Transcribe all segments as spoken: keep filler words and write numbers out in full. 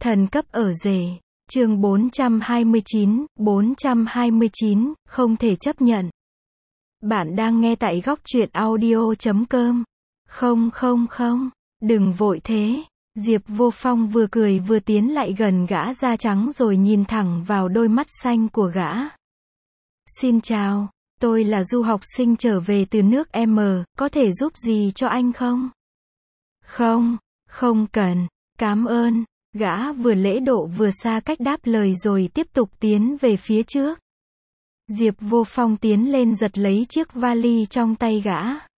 Thần cấp ở rể. Chương bốn trăm hai mươi chín, bốn trăm hai mươi chín, không thể chấp nhận. Bạn đang nghe tại góc truyện audio chấm com. Không không không, đừng vội thế. Diệp Vô Phong vừa cười vừa tiến lại gần gã da trắng rồi nhìn thẳng vào đôi mắt xanh của gã. Xin chào, tôi là du học sinh trở về từ nước M, có thể giúp gì cho anh không? Không, không cần, cảm ơn. Gã vừa lễ độ vừa xa cách đáp lời rồi tiếp tục tiến về phía trước. Diệp Vô Phong tiến lên giật lấy chiếc vali trong tay gã.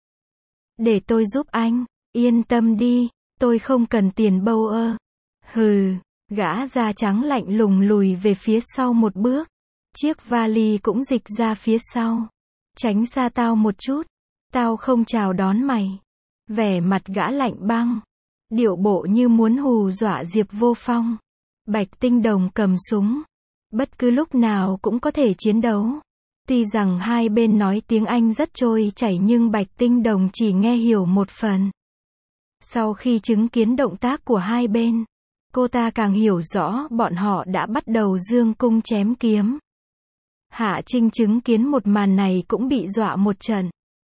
Để tôi giúp anh, yên tâm đi, tôi không cần tiền bâu ơ. Hừ, gã da trắng lạnh lùng lùi về phía sau một bước. Chiếc vali cũng dịch ra phía sau. Tránh xa tao một chút, tao không chào đón mày. Vẻ mặt gã lạnh băng. Điệu bộ như muốn hù dọa Diệp Vô Phong. Bạch Tinh Đồng cầm súng. Bất cứ lúc nào cũng có thể chiến đấu. Tuy rằng hai bên nói tiếng Anh rất trôi chảy nhưng Bạch Tinh Đồng chỉ nghe hiểu một phần. Sau khi chứng kiến động tác của hai bên, cô ta càng hiểu rõ bọn họ đã bắt đầu dương cung chém kiếm. Hạ Trinh chứng kiến một màn này cũng bị dọa một trận.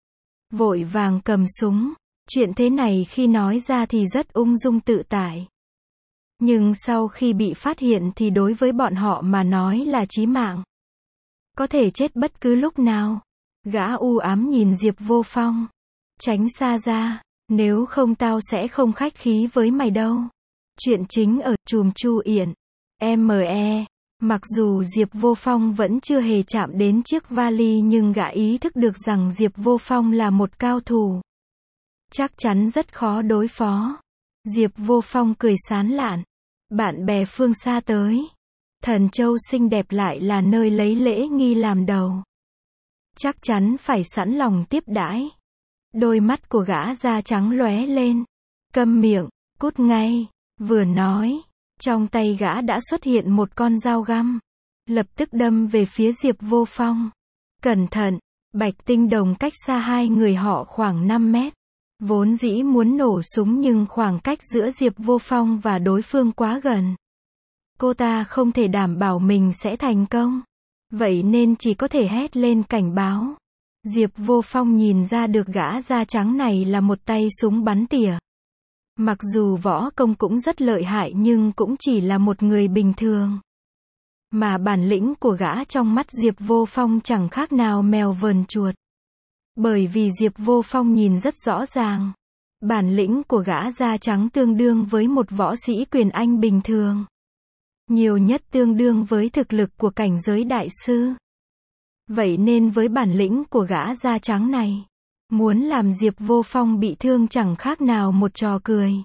Vội vàng cầm súng. Chuyện thế này khi nói ra thì rất ung dung tự tại. Nhưng sau khi bị phát hiện thì đối với bọn họ mà nói là chí mạng. Có thể chết bất cứ lúc nào. Gã u ám nhìn Diệp Vô Phong. Tránh xa ra, nếu không tao sẽ không khách khí với mày đâu. Chuyện chính ở chùm Chu Yển. em e. Mặc dù Diệp Vô Phong vẫn chưa hề chạm đến chiếc vali nhưng gã ý thức được rằng Diệp Vô Phong là một cao thủ. Chắc chắn rất khó đối phó. Diệp Vô Phong cười sán lạn. Bạn bè phương xa tới. Thần Châu xinh đẹp lại là nơi lấy lễ nghi làm đầu. Chắc chắn phải sẵn lòng tiếp đãi. Đôi mắt của gã da trắng lóe lên. Câm miệng, cút ngay. Vừa nói, trong tay gã đã xuất hiện một con dao găm. Lập tức đâm về phía Diệp Vô Phong. Cẩn thận, Bạch Tinh Đồng cách xa hai người họ khoảng năm mét. Vốn dĩ muốn nổ súng nhưng khoảng cách giữa Diệp Vô Phong và đối phương quá gần. Cô ta không thể đảm bảo mình sẽ thành công. Vậy nên chỉ có thể hét lên cảnh báo. Diệp Vô Phong nhìn ra được gã da trắng này là một tay súng bắn tỉa. Mặc dù võ công cũng rất lợi hại nhưng cũng chỉ là một người bình thường. Mà bản lĩnh của gã trong mắt Diệp Vô Phong chẳng khác nào mèo vờn chuột. Bởi vì Diệp Vô Phong nhìn rất rõ ràng. Bản lĩnh của gã da trắng tương đương với một võ sĩ quyền Anh bình thường. Nhiều nhất tương đương với thực lực của cảnh giới đại sư. Vậy nên với bản lĩnh của gã da trắng này, muốn làm Diệp Vô Phong bị thương chẳng khác nào một trò cười.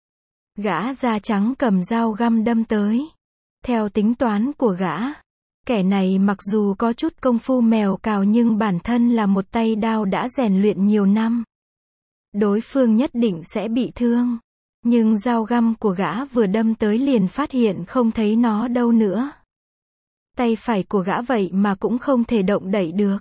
Gã da trắng cầm dao găm đâm tới. Theo tính toán của gã, kẻ này mặc dù có chút công phu mèo cào nhưng bản thân là một tay đao đã rèn luyện nhiều năm. Đối phương nhất định sẽ bị thương. Nhưng dao găm của gã vừa đâm tới liền phát hiện không thấy nó đâu nữa. Tay phải của gã vậy mà cũng không thể động đậy được.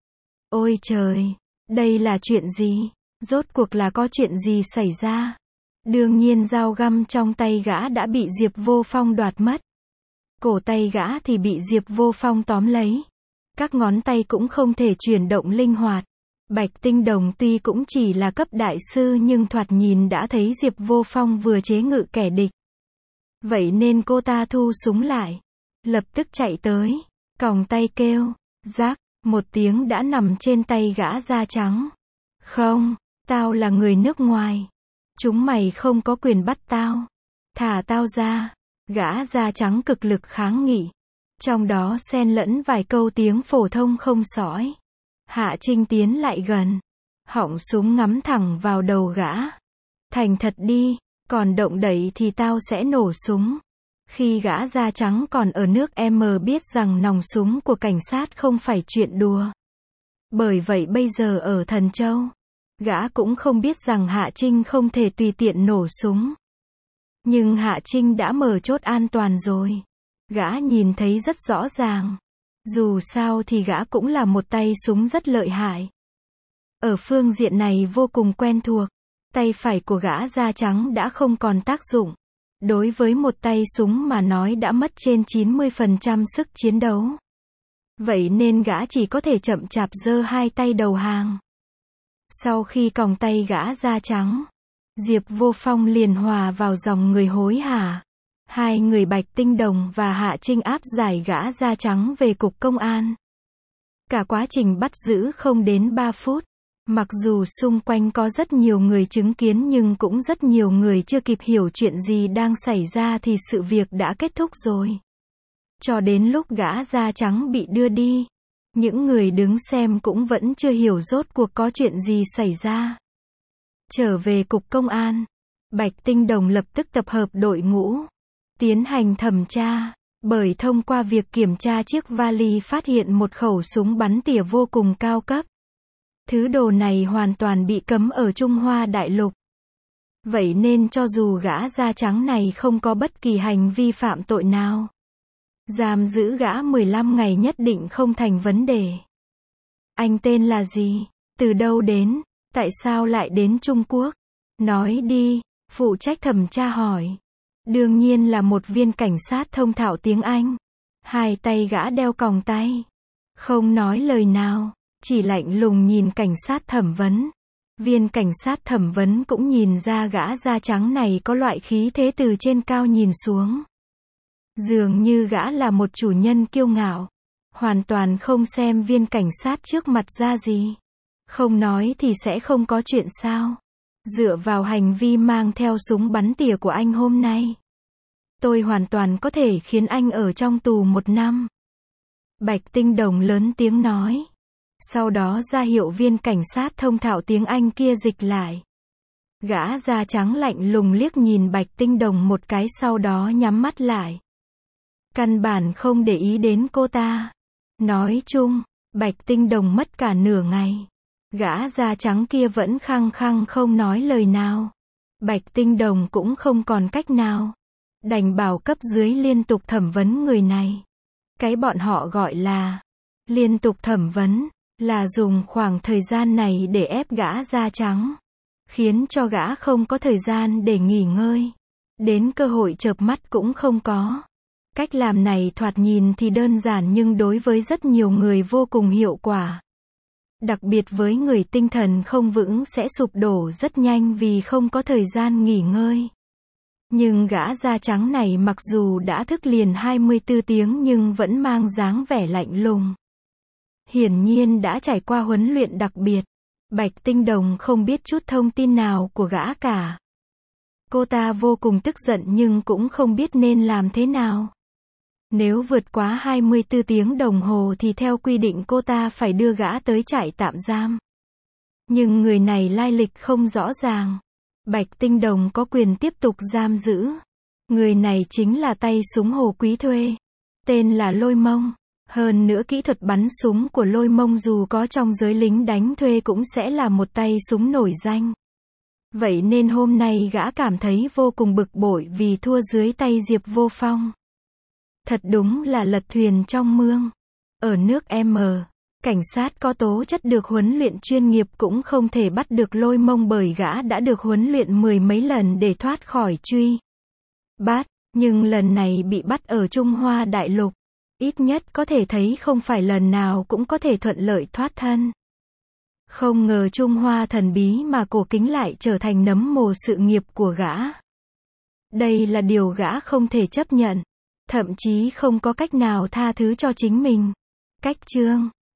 Ôi trời, đây là chuyện gì? Rốt cuộc là có chuyện gì xảy ra? Đương nhiên dao găm trong tay gã đã bị Diệp Vô Phong đoạt mất. Cổ tay gã thì bị Diệp Vô Phong tóm lấy. Các ngón tay cũng không thể chuyển động linh hoạt. Bạch Tinh Đồng tuy cũng chỉ là cấp đại sư nhưng thoạt nhìn đã thấy Diệp Vô Phong vừa chế ngự kẻ địch. Vậy nên cô ta thu súng lại. Lập tức chạy tới. Còng tay kêu. Rác, một tiếng đã nằm trên tay gã da trắng. Không, tao là người nước ngoài. Chúng mày không có quyền bắt tao. Thả tao ra. Gã da trắng cực lực kháng nghị. Trong đó xen lẫn vài câu tiếng phổ thông không sõi. Hạ Trinh tiến lại gần. Họng súng ngắm thẳng vào đầu gã. Thành thật đi, còn động đậy thì tao sẽ nổ súng. Khi gã da trắng còn ở nước M biết rằng nòng súng của cảnh sát không phải chuyện đùa. Bởi vậy bây giờ ở Thần Châu, gã cũng không biết rằng Hạ Trinh không thể tùy tiện nổ súng. Nhưng Hạ Trinh đã mở chốt an toàn rồi. Gã nhìn thấy rất rõ ràng. Dù sao thì gã cũng là một tay súng rất lợi hại. Ở phương diện này vô cùng quen thuộc. Tay phải của gã da trắng đã không còn tác dụng. Đối với một tay súng mà nói đã mất trên chín mươi phần trăm sức chiến đấu. Vậy nên gã chỉ có thể chậm chạp giơ hai tay đầu hàng. Sau khi còng tay gã da trắng, Diệp Vô Phong liền hòa vào dòng người hối hả. Hai người Bạch Tinh Đồng và Hạ Trinh áp giải gã da trắng về cục công an. Cả quá trình bắt giữ không đến ba phút. Mặc dù xung quanh có rất nhiều người chứng kiến nhưng cũng rất nhiều người chưa kịp hiểu chuyện gì đang xảy ra thì sự việc đã kết thúc rồi. Cho đến lúc gã da trắng bị đưa đi, những người đứng xem cũng vẫn chưa hiểu rốt cuộc có chuyện gì xảy ra. Trở về cục công an, Bạch Tinh Đồng lập tức tập hợp đội ngũ, tiến hành thẩm tra, bởi thông qua việc kiểm tra chiếc vali phát hiện một khẩu súng bắn tỉa vô cùng cao cấp. Thứ đồ này hoàn toàn bị cấm ở Trung Hoa Đại Lục. Vậy nên cho dù gã da trắng này không có bất kỳ hành vi phạm tội nào, giam giữ gã mười lăm ngày nhất định không thành vấn đề. Anh tên là gì? Từ đâu đến? Tại sao lại đến Trung Quốc? Nói đi, phụ trách thẩm tra hỏi. Đương nhiên là một viên cảnh sát thông thạo tiếng Anh. Hai tay gã đeo còng tay. Không nói lời nào, chỉ lạnh lùng nhìn cảnh sát thẩm vấn. Viên cảnh sát thẩm vấn cũng nhìn ra gã da trắng này có loại khí thế từ trên cao nhìn xuống. Dường như gã là một chủ nhân kiêu ngạo. Hoàn toàn không xem viên cảnh sát trước mặt ra gì. Không nói thì sẽ không có chuyện sao. Dựa vào hành vi mang theo súng bắn tỉa của anh hôm nay, tôi hoàn toàn có thể khiến anh ở trong tù một năm. Bạch Tinh Đồng lớn tiếng nói. Sau đó ra hiệu viên cảnh sát thông thạo tiếng Anh kia dịch lại. Gã da trắng lạnh lùng liếc nhìn Bạch Tinh Đồng một cái sau đó nhắm mắt lại. Căn bản không để ý đến cô ta. Nói chung, Bạch Tinh Đồng mất cả nửa ngày. Gã da trắng kia vẫn khăng khăng không nói lời nào. Bạch Tinh Đồng cũng không còn cách nào. Đành bảo cấp dưới liên tục thẩm vấn người này. Cái bọn họ gọi là liên tục thẩm vấn, là dùng khoảng thời gian này để ép gã da trắng. Khiến cho gã không có thời gian để nghỉ ngơi. Đến cơ hội chợp mắt cũng không có. Cách làm này thoạt nhìn thì đơn giản nhưng đối với rất nhiều người vô cùng hiệu quả. Đặc biệt với người tinh thần không vững sẽ sụp đổ rất nhanh vì không có thời gian nghỉ ngơi. Nhưng gã da trắng này mặc dù đã thức liền hai mươi tư tiếng nhưng vẫn mang dáng vẻ lạnh lùng. Hiển nhiên đã trải qua huấn luyện đặc biệt. Bạch Tinh Đồng không biết chút thông tin nào của gã cả. Cô ta vô cùng tức giận nhưng cũng không biết nên làm thế nào. Nếu vượt quá hai mươi tư tiếng đồng hồ thì theo quy định cô ta phải đưa gã tới trại tạm giam. Nhưng người này lai lịch không rõ ràng. Bạch Tinh Đồng có quyền tiếp tục giam giữ. Người này chính là tay súng Hồ Quý thuê. Tên là Lôi Mông. Hơn nữa kỹ thuật bắn súng của Lôi Mông dù có trong giới lính đánh thuê cũng sẽ là một tay súng nổi danh. Vậy nên hôm nay gã cảm thấy vô cùng bực bội vì thua dưới tay Diệp Vô Phong. Thật đúng là lật thuyền trong mương. Ở nước M, cảnh sát có tố chất được huấn luyện chuyên nghiệp cũng không thể bắt được Lôi Mông bởi gã đã được huấn luyện mười mấy lần để thoát khỏi truy bắt, nhưng lần này bị bắt ở Trung Hoa Đại Lục. Ít nhất có thể thấy không phải lần nào cũng có thể thuận lợi thoát thân. Không ngờ Trung Hoa thần bí mà cổ kính lại trở thành nấm mồ sự nghiệp của gã. Đây là điều gã không thể chấp nhận. Thậm chí không có cách nào tha thứ cho chính mình. Cách chương